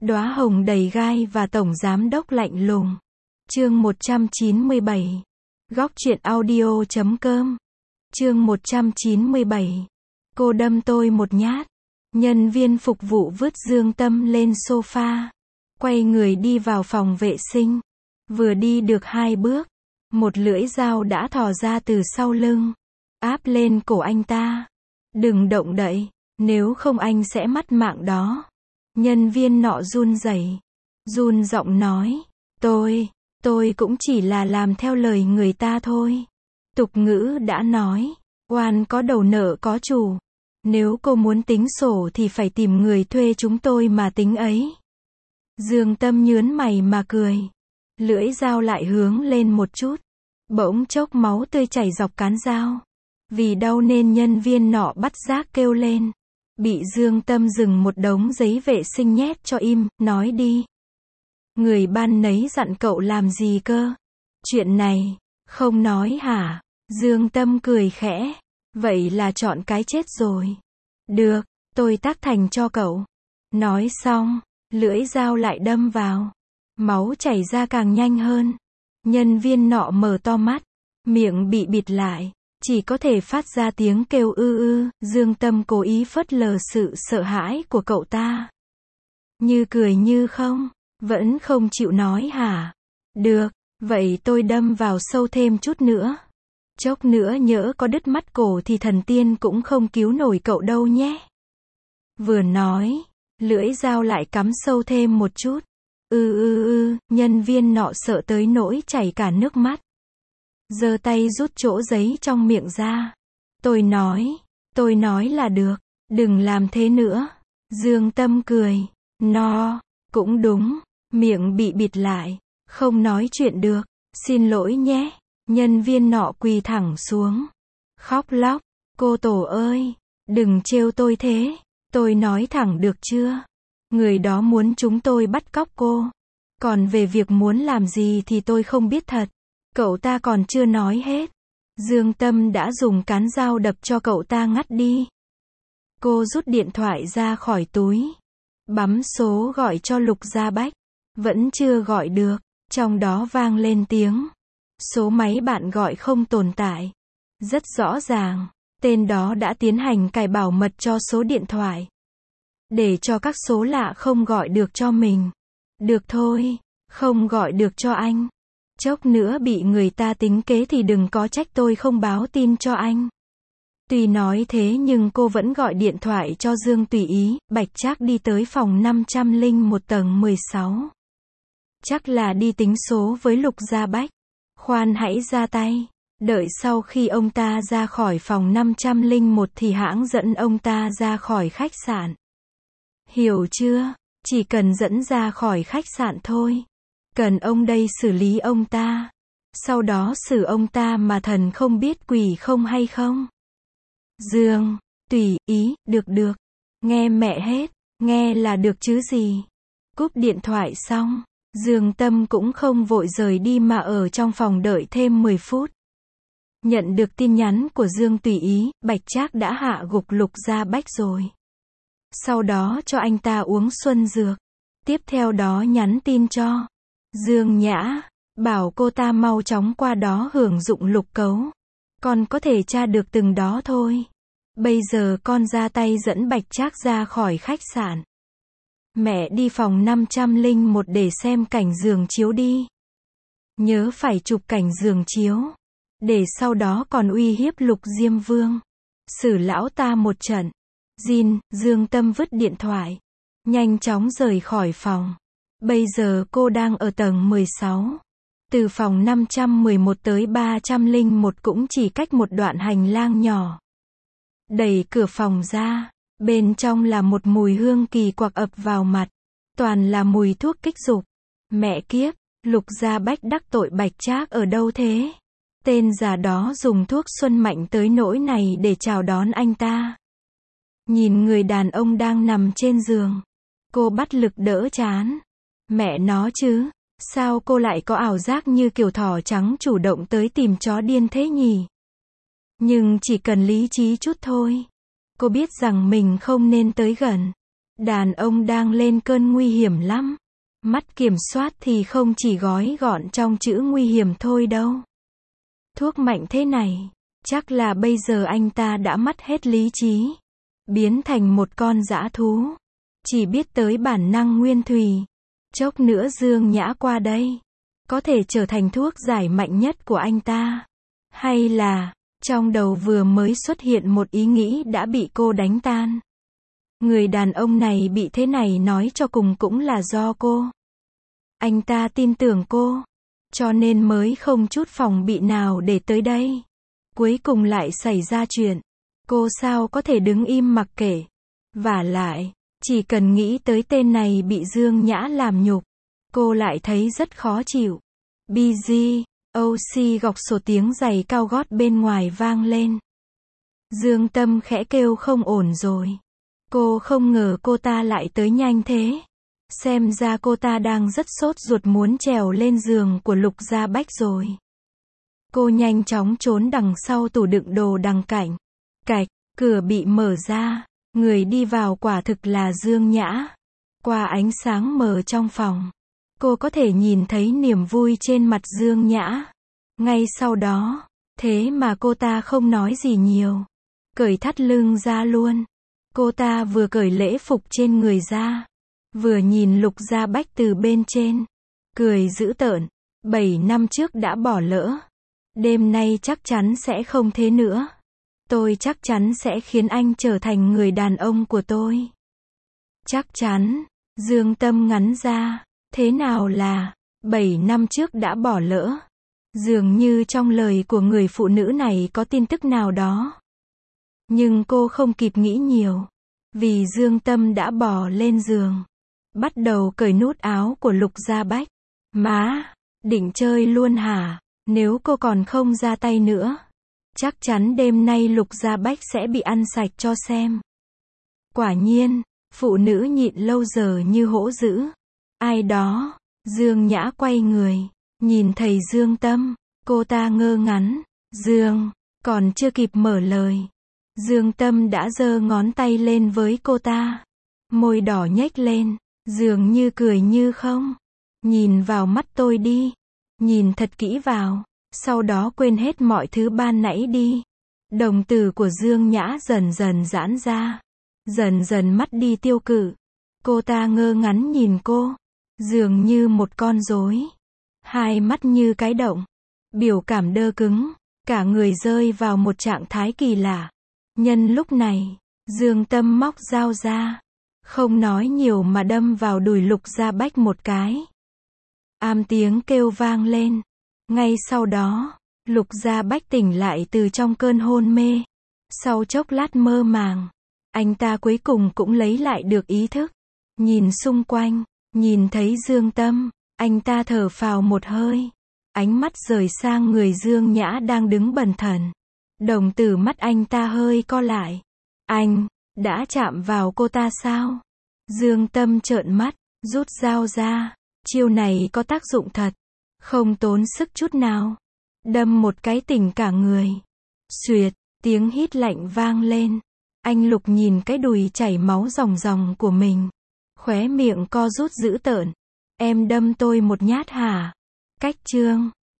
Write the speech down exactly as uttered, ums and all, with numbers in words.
Đóa hồng đầy gai và tổng giám đốc lạnh lùng. Chương một trăm chín mươi bảy. Góc truyện audio chấm com. Chương một trăm chín mươi bảy. Cô đâm tôi một nhát. Nhân viên phục vụ vứt Dương Tâm lên sofa, quay người đi vào phòng vệ sinh. Vừa đi được hai bước, một lưỡi dao đã thò ra từ sau lưng, áp lên cổ anh ta. Đừng động đậy, nếu không anh sẽ mất mạng đó. Nhân viên nọ run rẩy, run giọng nói, tôi, tôi cũng chỉ là làm theo lời người ta thôi. Tục ngữ đã nói, oan có đầu nợ có chủ. Nếu cô muốn tính sổ thì phải tìm người thuê chúng tôi mà tính ấy. Dương Tâm nhướng mày mà cười. Lưỡi dao lại hướng lên một chút. Bỗng chốc máu tươi chảy dọc cán dao. Vì đau nên nhân viên nọ bắt giác kêu lên. Bị Dương Tâm dừng một đống giấy vệ sinh nhét cho im, nói đi. Người ban nấy dặn cậu làm gì cơ? Chuyện này, không nói hả? Dương Tâm cười khẽ. Vậy là chọn cái chết rồi. Được, tôi tác thành cho cậu. Nói xong, lưỡi dao lại đâm vào. Máu chảy ra càng nhanh hơn. Nhân viên nọ mở to mắt, miệng bị bịt lại, chỉ có thể phát ra tiếng kêu ư ư. Dương Tâm cố ý phớt lờ sự sợ hãi của cậu ta. Như cười như không, vẫn không chịu nói hả? Được, vậy tôi đâm vào sâu thêm chút nữa. Chốc nữa nhỡ có đứt mắt cổ thì thần tiên cũng không cứu nổi cậu đâu nhé. Vừa nói, lưỡi dao lại cắm sâu thêm một chút. Ư ư ư, nhân viên nọ sợ tới nỗi chảy cả nước mắt. Giơ tay rút chỗ giấy trong miệng ra. Tôi nói, tôi nói là được, đừng làm thế nữa. Dương Tâm cười, nó, cũng đúng, miệng bị bịt lại, không nói chuyện được, xin lỗi nhé. Nhân viên nọ quỳ thẳng xuống, khóc lóc, cô tổ ơi, đừng trêu tôi thế, tôi nói thẳng được chưa? Người đó muốn chúng tôi bắt cóc cô, còn về việc muốn làm gì thì tôi không biết thật. Cậu ta còn chưa nói hết. Dương Tâm đã dùng cán dao đập cho cậu ta ngắt đi. Cô rút điện thoại ra khỏi túi, bấm số gọi cho Lục Gia Bách, vẫn chưa gọi được, trong đó vang lên tiếng. Số máy bạn gọi không tồn tại. Rất rõ ràng, tên đó đã tiến hành cài bảo mật cho số điện thoại, để cho các số lạ không gọi được cho mình. Được thôi, không gọi được cho anh. Chốc nữa bị người ta tính kế thì đừng có trách tôi không báo tin cho anh. Tuy nói thế nhưng cô vẫn gọi điện thoại cho Dương Tùy Ý. Bạch Trác đi tới phòng năm trăm lẻ một tầng mười sáu. Chắc là đi tính số với Lục Gia Bách. Khoan hãy ra tay. Đợi sau khi ông ta ra khỏi phòng năm trăm lẻ một thì hãng dẫn ông ta ra khỏi khách sạn. Hiểu chưa? Chỉ cần dẫn ra khỏi khách sạn thôi. Cần ông đây xử lý ông ta. Sau đó xử ông ta mà thần không biết quỷ không hay không? Dương, Tùy Ý, được được. Nghe mẹ hết, nghe là được chứ gì. Cúp điện thoại xong, Dương Tâm cũng không vội rời đi mà ở trong phòng đợi thêm mười phút. Nhận được tin nhắn của Dương Tùy Ý, Bạch Trác đã hạ gục Lục Gia Bách rồi. Sau đó cho anh ta uống xuân dược. Tiếp theo đó nhắn tin cho Dương Nhã, bảo cô ta mau chóng qua đó hưởng dụng lục cấu. Con có thể tra được từng đó thôi. Bây giờ con ra tay dẫn Bạch Trác ra khỏi khách sạn. Mẹ đi phòng năm trăm lẻ một để xem cảnh giường chiếu đi. Nhớ phải chụp cảnh giường chiếu, để sau đó còn uy hiếp Lục Diêm Vương, xử lão ta một trận. Jin, Dương Tâm vứt điện thoại, nhanh chóng rời khỏi phòng. Bây giờ cô đang ở tầng mười sáu. Từ phòng năm trăm mười một tới ba trăm lẻ một cũng chỉ cách một đoạn hành lang nhỏ. Đẩy cửa phòng ra, bên trong là một mùi hương kỳ quặc ập vào mặt. Toàn là mùi thuốc kích dục. Mẹ kiếp, Lục Gia Bách đắc tội Bạch Trác ở đâu thế? Tên già đó dùng thuốc xuân mạnh tới nỗi này để chào đón anh ta. Nhìn người đàn ông đang nằm trên giường, cô bắt lực đỡ chán. Mẹ nó chứ, sao cô lại có ảo giác như kiểu thỏ trắng chủ động tới tìm chó điên thế nhỉ? Nhưng chỉ cần lý trí chút thôi. Cô biết rằng mình không nên tới gần. Đàn ông đang lên cơn nguy hiểm lắm. Mất kiểm soát thì không chỉ gói gọn trong chữ nguy hiểm thôi đâu. Thuốc mạnh thế này, chắc là bây giờ anh ta đã mất hết lý trí, biến thành một con dã thú, chỉ biết tới bản năng nguyên thủy. Chốc nữa Dương Nhã qua đây, có thể trở thành thuốc giải mạnh nhất của anh ta. Hay là, trong đầu vừa mới xuất hiện một ý nghĩ đã bị cô đánh tan. Người đàn ông này bị thế này nói cho cùng cũng là do cô. Anh ta tin tưởng cô, cho nên mới không chút phòng bị nào để tới đây. Cuối cùng lại xảy ra chuyện. Cô sao có thể đứng im mặc kệ. Vả lại, chỉ cần nghĩ tới tên này bị Dương Nhã làm nhục, cô lại thấy rất khó chịu. bê giê, ô xê gọc sổ tiếng giày cao gót bên ngoài vang lên. Dương Tâm khẽ kêu không ổn rồi. Cô không ngờ cô ta lại tới nhanh thế. Xem ra cô ta đang rất sốt ruột muốn trèo lên giường của Lục Gia Bách rồi. Cô nhanh chóng trốn đằng sau tủ đựng đồ đằng cạnh. Cạch, cửa bị mở ra. Người đi vào quả thực là Dương Nhã. Qua ánh sáng mờ trong phòng, cô có thể nhìn thấy niềm vui trên mặt Dương Nhã. Ngay sau đó, thế mà cô ta không nói gì nhiều. Cởi thắt lưng ra luôn. Cô ta vừa cởi lễ phục trên người ra, vừa nhìn Lục Gia Bách từ bên trên, cười dữ tợn. Bảy năm trước đã bỏ lỡ. Đêm nay chắc chắn sẽ không thế nữa. Tôi chắc chắn sẽ khiến anh trở thành người đàn ông của tôi. Chắc chắn. Dương Tâm ngắn ra. Thế nào là bảy năm trước đã bỏ lỡ? Dường như trong lời của người phụ nữ này có tin tức nào đó. Nhưng cô không kịp nghĩ nhiều. Vì Dương Tâm đã bò lên giường, bắt đầu cởi nút áo của Lục Gia Bách. Má, định chơi luôn hả? Nếu cô còn không ra tay nữa, chắc chắn đêm nay Lục Gia Bách sẽ bị ăn sạch cho xem. Quả nhiên, phụ nữ nhịn lâu giờ như hổ dữ. Ai đó? Dương Nhã quay người, nhìn thấy Dương Tâm, cô ta ngơ ngắn. Dương, còn chưa kịp mở lời, Dương Tâm đã giơ ngón tay lên với cô ta. Môi đỏ nhếch lên, dường như cười như không. Nhìn vào mắt tôi đi. Nhìn thật kỹ vào. Sau đó quên hết mọi thứ ban nãy đi. Đồng tử của Dương Nhã dần dần giãn ra. Dần dần mất đi tiêu cự. Cô ta ngơ ngắn nhìn cô. Dường như một con rối. Hai mắt như cái động. Biểu cảm đơ cứng. Cả người rơi vào một trạng thái kỳ lạ. Nhân lúc này, Dương Tâm móc dao ra. Không nói nhiều mà đâm vào đùi Lục Gia Bách một cái. Am tiếng kêu vang lên. Ngay sau đó, Lục Gia Bách tỉnh lại từ trong cơn hôn mê. Sau chốc lát mơ màng, anh ta cuối cùng cũng lấy lại được ý thức. Nhìn xung quanh, nhìn thấy Dương Tâm, anh ta thở phào một hơi. Ánh mắt rời sang người Dương Nhã đang đứng bần thần. Đồng tử mắt anh ta hơi co lại. Anh, đã chạm vào cô ta sao? Dương Tâm trợn mắt, rút dao ra. Chiêu này có tác dụng thật. Không tốn sức chút nào. Đâm một cái tỉnh cả người. Xuyệt, tiếng hít lạnh vang lên. Anh Lục nhìn cái đùi chảy máu ròng ròng của mình. Khóe miệng co rút dữ tợn. Em đâm tôi một nhát hả? Cách chương.